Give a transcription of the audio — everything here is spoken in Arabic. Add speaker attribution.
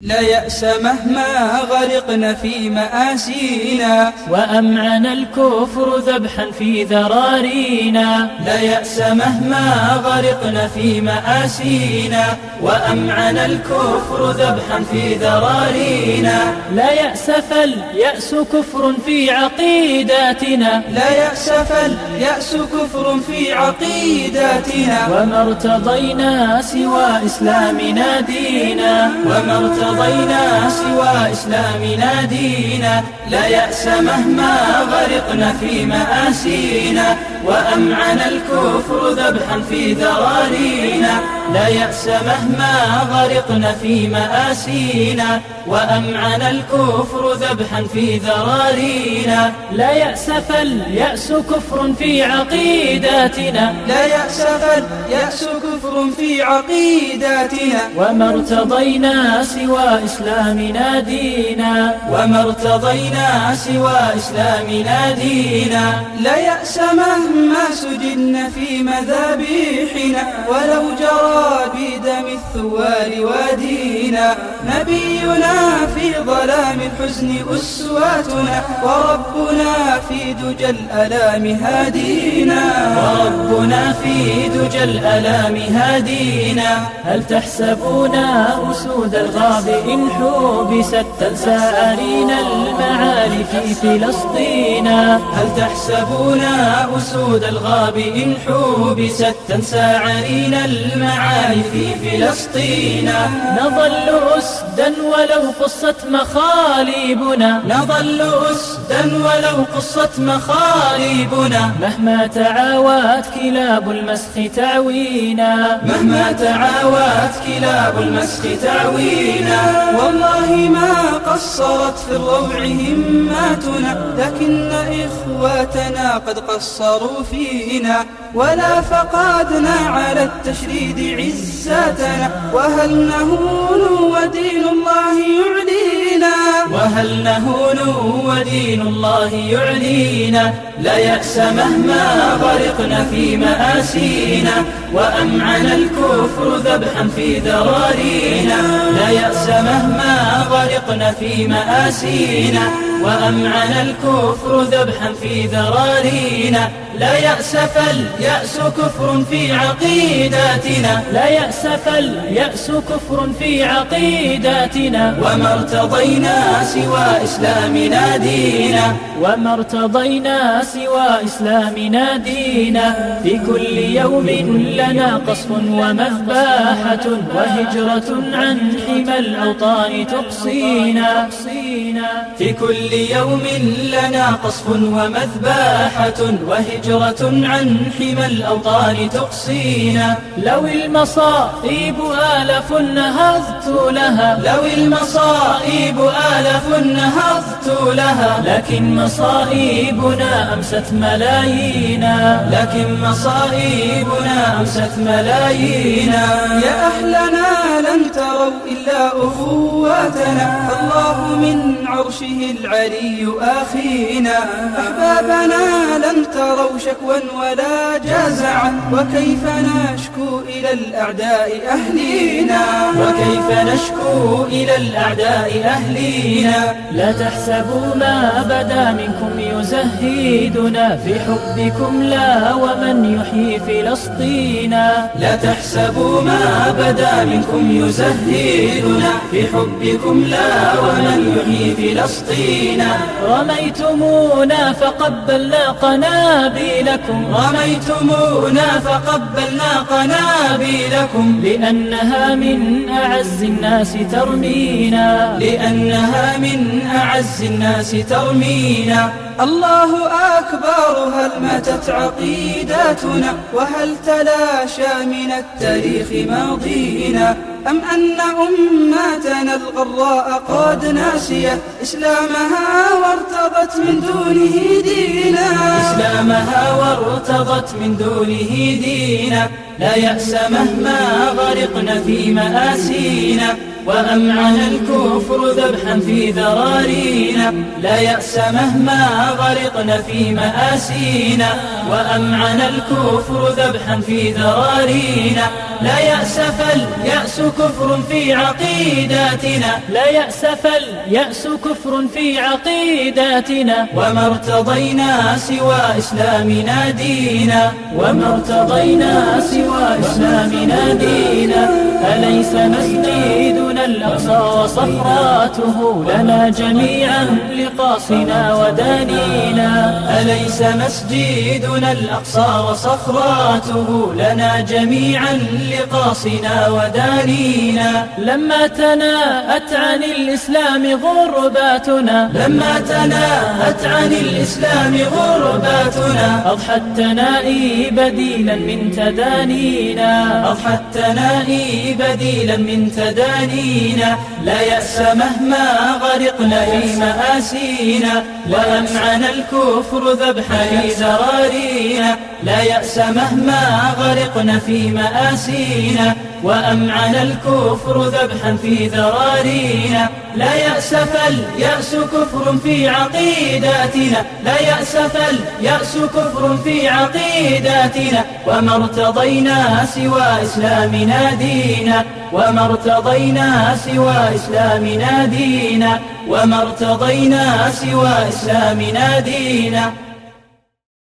Speaker 1: لا يأس مهما غرقنا في مآسينا،
Speaker 2: وأمعن الكفر ذبحا في ذرارينا.
Speaker 1: لا يأس مهما غرقنا في مآسينا، وأمعن الكفر ذبحا في ذرارينا.
Speaker 2: لا يأس فاليأس كفر في عقيداتنا،
Speaker 1: لا يأس فاليأس كفر في عقيداتنا.
Speaker 2: وما ارتضينا سوى إسلامنا دينا،
Speaker 1: وما ارتضينا سوى إسلامنا دينا. لا يأس مهما غرقنا في مآسينا، وأمعن الكفر ذبحا في ذرارينا. لا يأس مهما غرقنا في مآسينا، وأمعن الكفر ذبحا في ذرارينا.
Speaker 2: لا يأس فاليأس كفر في عقيداتنا،
Speaker 1: لا يأس فاليأس كفر في عقيداتنا.
Speaker 2: وما ارتضينا سوى إسلامنا دينا،
Speaker 1: وما ارتضينا سوى إسلامنا دينا. لا يأس مهما سجن في مذابيحنا، ولو جرى بدم الثوار وادينا. نبينا في ظلام الحزن أسواتنا، وربنا في دجى الألام هادينا. وربنا في دجى الألام هادينا.
Speaker 2: هل تحسبون أسود الغاب إن حوبست تنسى أرينا المعالي في فلسطين؟
Speaker 1: هل تحسبون أسود الغاب إن حوبست تنسى عرينا المعالي في فلسطين؟
Speaker 2: نظل أسدا ولو قصت مخاليبنا،
Speaker 1: نظل أسدا ولو قصت مخاليبنا.
Speaker 2: مهما تعاوت كلاب المسخ تعوينا،
Speaker 1: مهما تعاوت كلاب المسخ تعوينا. والله ما قصرت في الروع هماتنا، لكن إخواتنا قد قصروا فينا. ولا فقدنا على التشريد عزاتنا، وهل نهون ودين الله يعلينا. وهل نهون ودين الله يعلينا. لا يأس مهما غرقنا في مآسينا، وأمعن الكفر ذبحا في ذرارينا. لا يأس مهما غرقنا في مآسينا، وأمعن الكفر ذبحا في ذرارينا. لا يأس فاليأس كفر في عقيداتنا،
Speaker 2: لا يأس فاليأس كفر في عقيداتنا.
Speaker 1: وما ارتضينا سوى إسلامنا دينا،
Speaker 2: وما ارتضينا سوى إسلامنا دينا. في كل يوم لنا قصف ومذباحة، وهجرة عن حمى الأوطان تقصينا.
Speaker 1: في كل يوم لنا قصف ومذباحة، وهجرة عن حمى الأوطان تقصينا.
Speaker 2: لو المصائب آلف نهضت لها،
Speaker 1: لو المصائب آلف نهضت لها.
Speaker 2: لكن مصائبنا أمست ملايينا،
Speaker 1: لكن مصائبنا أمست ملايينا. يا أهلنا لن تروا إلا أخواتنا، الله من عرشه العلي آخينا. أحبابنا لن تروا شكوى ولا جزعا، وكيف نشكو إلى الأعداء أهلينا. وكيف نشكو إلى الأعداء أهلينا.
Speaker 2: لا تحسبوا ما بدا منكم يزهدنا، في حبكم لا ومن يحيي فلسطين.
Speaker 1: لا تحسبوا ما بدا منكم يزهدنا، في حبكم لا ومن يحيي فلسطين.
Speaker 2: رميتمونا فقبلنا قنابلكم،
Speaker 1: رميتمونا فقبلنا قنابلكم.
Speaker 2: لأنها من أعز الناس ترمينا،
Speaker 1: لأنها من أعز الناس ترمينا. الله أكبر، هل ماتت عقيداتنا، وهل تلاشى من التاريخ ماضينا؟ أم أن أمتنا الغراء قد ناسيت إسلامها وارتضت من دونه دينا. إسلامها وارتضت من دونه دينا. لا يأس مهما غرقنا في مآسينا، وأمعن الكفر ذبحا في ذرارينا، لا يأس مهما غرقنا في مآسينا. وأمعن الكفر ذبحا في ذرارينا، لا يأس فاليأس كفر في عقيداتنا،
Speaker 2: لا يأس فاليأس كفر في عقيداتنا.
Speaker 1: وما ارتضينا سوى إسلامنا دينا،
Speaker 2: وما ارتضينا سوى إسلامنا دينا. أليس مسجدنا الأقصى وصخراته لنا جميعا لقاصنا ودانينا؟
Speaker 1: أليس مسجدنا الأقصى وصخراته لنا جميعا لقاصنا ودانينا؟
Speaker 2: لما تناءت عن الإسلام غرباتنا،
Speaker 1: لما تناءت عن الإسلام غرباتنا،
Speaker 2: أضحت تنائي بديلا من تدانينا،
Speaker 1: أضحت تنائي بديلا من تدانينا. لا يأس مهما غرقنا في مآسينا، وأمعن الكفر ذبحا في ذرارينا، لا يأس مهما غرقنا في مآسينا، وأمعن الكفر ذبحا في ذرارينا. لا يأس فاليأس كفر في عقيداتنا، لا يأس فاليأس كفر في عقيداتنا. وما ارتضينا سوى إسلامنا دينا، وما ارتضينا سوى إسلامنا دينا، وما ارتضينا سوى إسلامنا دينا.